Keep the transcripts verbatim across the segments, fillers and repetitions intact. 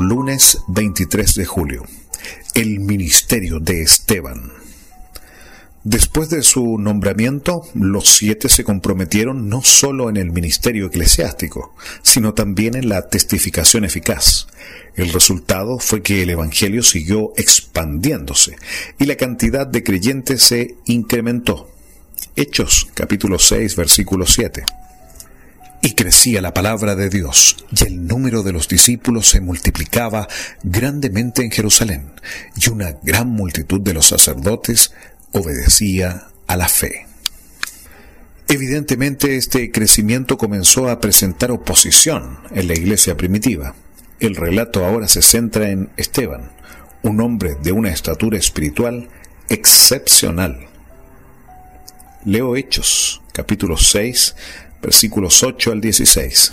Lunes veintitrés de julio. El ministerio de Esteban. Después de su nombramiento, los siete se comprometieron no solo en el ministerio eclesiástico, sino también en la testificación eficaz. El resultado fue que el evangelio siguió expandiéndose y la cantidad de creyentes se incrementó. Hechos, capítulo seis, versículo siete. Y crecía la palabra de Dios, y el número de los discípulos se multiplicaba grandemente en Jerusalén, y una gran multitud de los sacerdotes obedecía a la fe. Evidentemente, este crecimiento comenzó a presentar oposición en la iglesia primitiva. El relato ahora se centra en Esteban, un hombre de una estatura espiritual excepcional. Leo Hechos, capítulo seis, versículos ocho al dieciséis.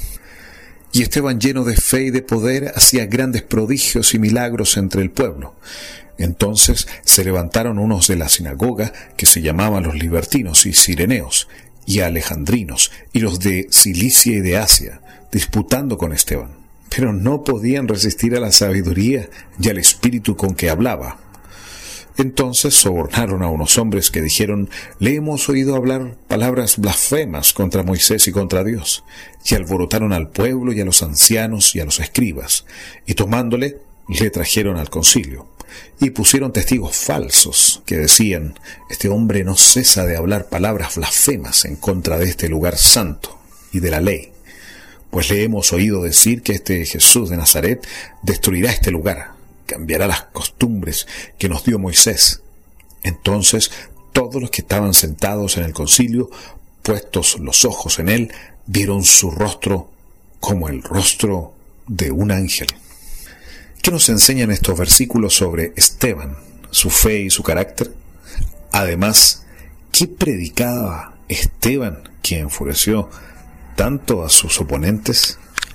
Y Esteban, lleno de fe y de poder, hacía grandes prodigios y milagros entre el pueblo. Entonces se levantaron unos de la sinagoga, que se llamaban los libertinos y cireneos, y alejandrinos, y los de Cilicia y de Asia, disputando con Esteban. Pero no podían resistir a la sabiduría y al espíritu con que hablaba. Entonces sobornaron a unos hombres que dijeron: le hemos oído hablar palabras blasfemas contra Moisés y contra Dios. Y alborotaron al pueblo y a los ancianos y a los escribas, y tomándole, le trajeron al concilio. Y pusieron testigos falsos que decían: este hombre no cesa de hablar palabras blasfemas en contra de este lugar santo y de la ley. Pues le hemos oído decir que este Jesús de Nazaret destruirá este lugar, cambiará las costumbres que nos dio Moisés. Entonces todos los que estaban sentados en el concilio, puestos los ojos en él, vieron su rostro como el rostro de un ángel. ¿Qué nos enseñan estos versículos sobre Esteban, su fe y su carácter? Además, ¿qué predicaba Esteban que enfureció tanto a sus oponentes?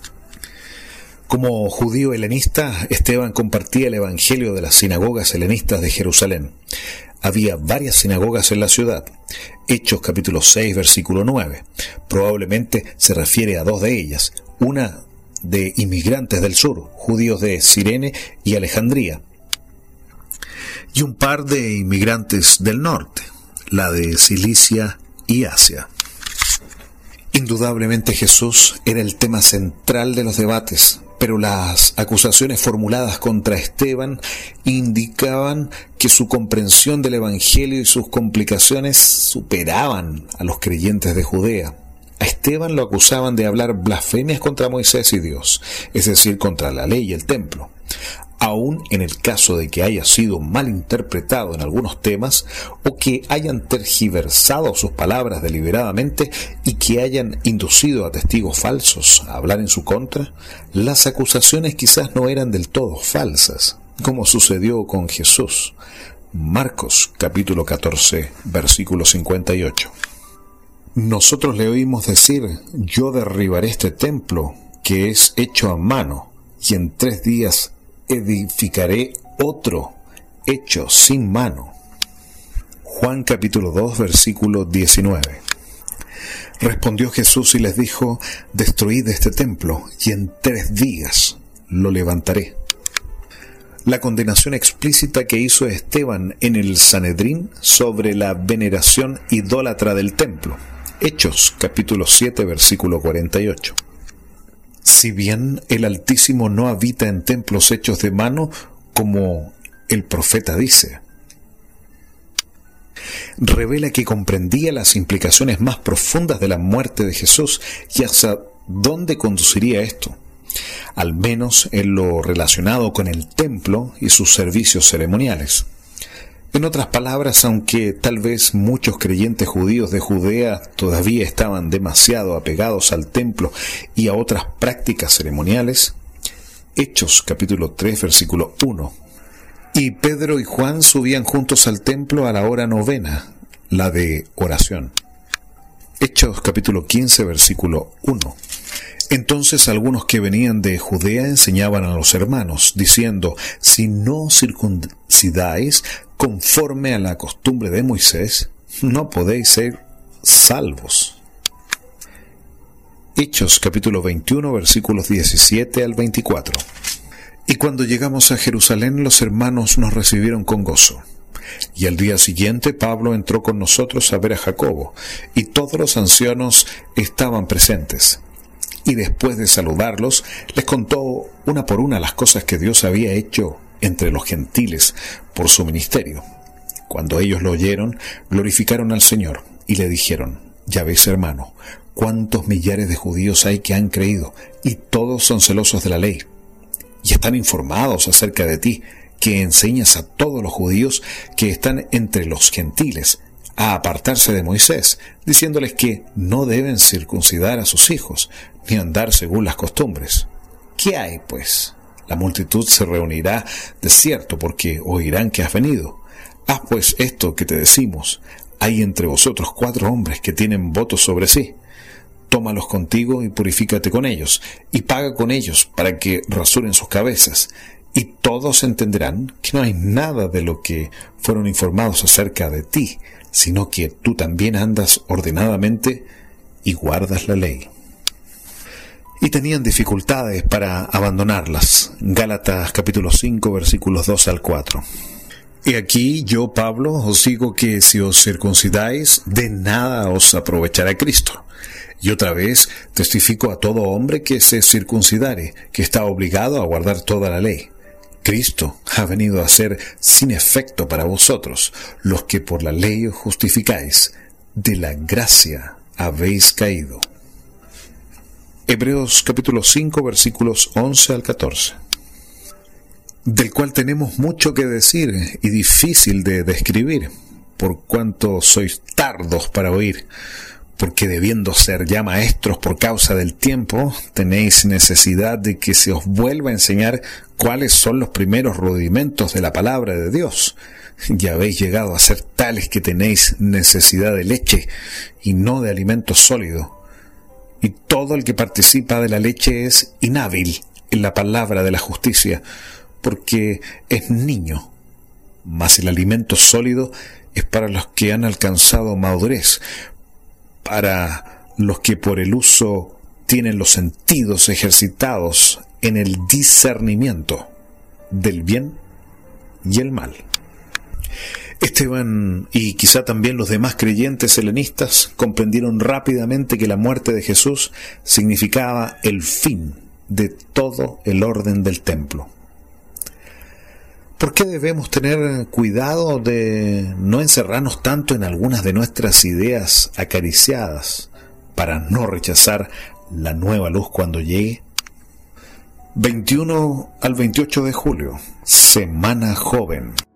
Como judío helenista, Esteban compartía el evangelio de las sinagogas helenistas de Jerusalén. Había varias sinagogas en la ciudad. Hechos capítulo seis, versículo nueve. Probablemente se refiere a dos de ellas. Una de inmigrantes del sur, judíos de Cirene y Alejandría, y un par de inmigrantes del norte, la de Cilicia y Asia. Indudablemente Jesús era el tema central de los debates, pero las acusaciones formuladas contra Esteban indicaban que su comprensión del Evangelio y sus complicaciones superaban a los creyentes de Judea. A Esteban lo acusaban de hablar blasfemias contra Moisés y Dios, es decir, contra la ley y el templo. Aún en el caso de que haya sido mal interpretado en algunos temas, o que hayan tergiversado sus palabras deliberadamente y que hayan inducido a testigos falsos a hablar en su contra, las acusaciones quizás no eran del todo falsas, como sucedió con Jesús. Marcos capítulo catorce, versículo cincuenta y ocho. Nosotros le oímos decir: yo derribaré este templo que es hecho a mano, y en tres días edificaré otro hecho sin mano. Juan capítulo dos, versículo diecinueve. Respondió Jesús y les dijo: destruid este templo, y en tres días lo levantaré. La condenación explícita que hizo Esteban en el Sanedrín sobre la veneración idólatra del templo. Hechos capítulo siete, versículo cuarenta y ocho. Si bien el Altísimo no habita en templos hechos de mano, como el profeta dice, revela que comprendía las implicaciones más profundas de la muerte de Jesús y hasta dónde conduciría esto, al menos en lo relacionado con el templo y sus servicios ceremoniales. En otras palabras, aunque tal vez muchos creyentes judíos de Judea todavía estaban demasiado apegados al templo y a otras prácticas ceremoniales, Hechos capítulo tres, versículo uno. Y Pedro y Juan subían juntos al templo a la hora novena, la de oración. Hechos capítulo quince, versículo uno. Entonces algunos que venían de Judea enseñaban a los hermanos, diciendo: si no circuncidáis conforme a la costumbre de Moisés, no podéis ser salvos. Hechos capítulo veintiuno, versículos diecisiete al veinticuatro. Y cuando llegamos a Jerusalén, los hermanos nos recibieron con gozo. Y al día siguiente Pablo entró con nosotros a ver a Jacobo, y todos los ancianos estaban presentes. Y después de saludarlos, les contó una por una las cosas que Dios había hecho entre los gentiles por su ministerio. Cuando ellos lo oyeron, glorificaron al Señor, y le dijeron: ya ves, hermano, cuántos millares de judíos hay que han creído, y todos son celosos de la ley. Y están informados acerca de ti, que enseñas a todos los judíos que están entre los gentiles a apartarse de Moisés, diciéndoles que no deben circuncidar a sus hijos, ni andar según las costumbres. ¿Qué hay, pues? La multitud se reunirá de cierto, porque oirán que has venido. Haz pues esto que te decimos: hay entre vosotros cuatro hombres que tienen votos sobre sí. Tómalos contigo y purifícate con ellos, y paga con ellos para que rasuren sus cabezas, y todos entenderán que no hay nada de lo que fueron informados acerca de ti, sino que tú también andas ordenadamente y guardas la ley. Y tenían dificultades para abandonarlas. Gálatas capítulo cinco, versículos dos al cuatro. Y aquí yo, Pablo, os digo que si os circuncidáis, de nada os aprovechará Cristo. Y otra vez testifico a todo hombre que se circuncidare, que está obligado a guardar toda la ley. Cristo ha venido a ser sin efecto para vosotros, los que por la ley os justificáis. De la gracia habéis caído. Hebreos capítulo cinco, versículos once al catorce. Del cual tenemos mucho que decir y difícil de describir, por cuanto sois tardos para oír, porque debiendo ser ya maestros por causa del tiempo, tenéis necesidad de que se os vuelva a enseñar cuáles son los primeros rudimentos de la palabra de Dios. Ya habéis llegado a ser tales que tenéis necesidad de leche y no de alimento sólido. Y todo el que participa de la leche es inhábil en la palabra de la justicia, porque es niño. Mas el alimento sólido es para los que han alcanzado madurez, para los que por el uso tienen los sentidos ejercitados en el discernimiento del bien y el mal. Esteban y quizá también los demás creyentes helenistas comprendieron rápidamente que la muerte de Jesús significaba el fin de todo el orden del templo. ¿Por qué debemos tener cuidado de no encerrarnos tanto en algunas de nuestras ideas acariciadas para no rechazar la nueva luz cuando llegue? veintiuno al veintiocho de julio, Semana Joven.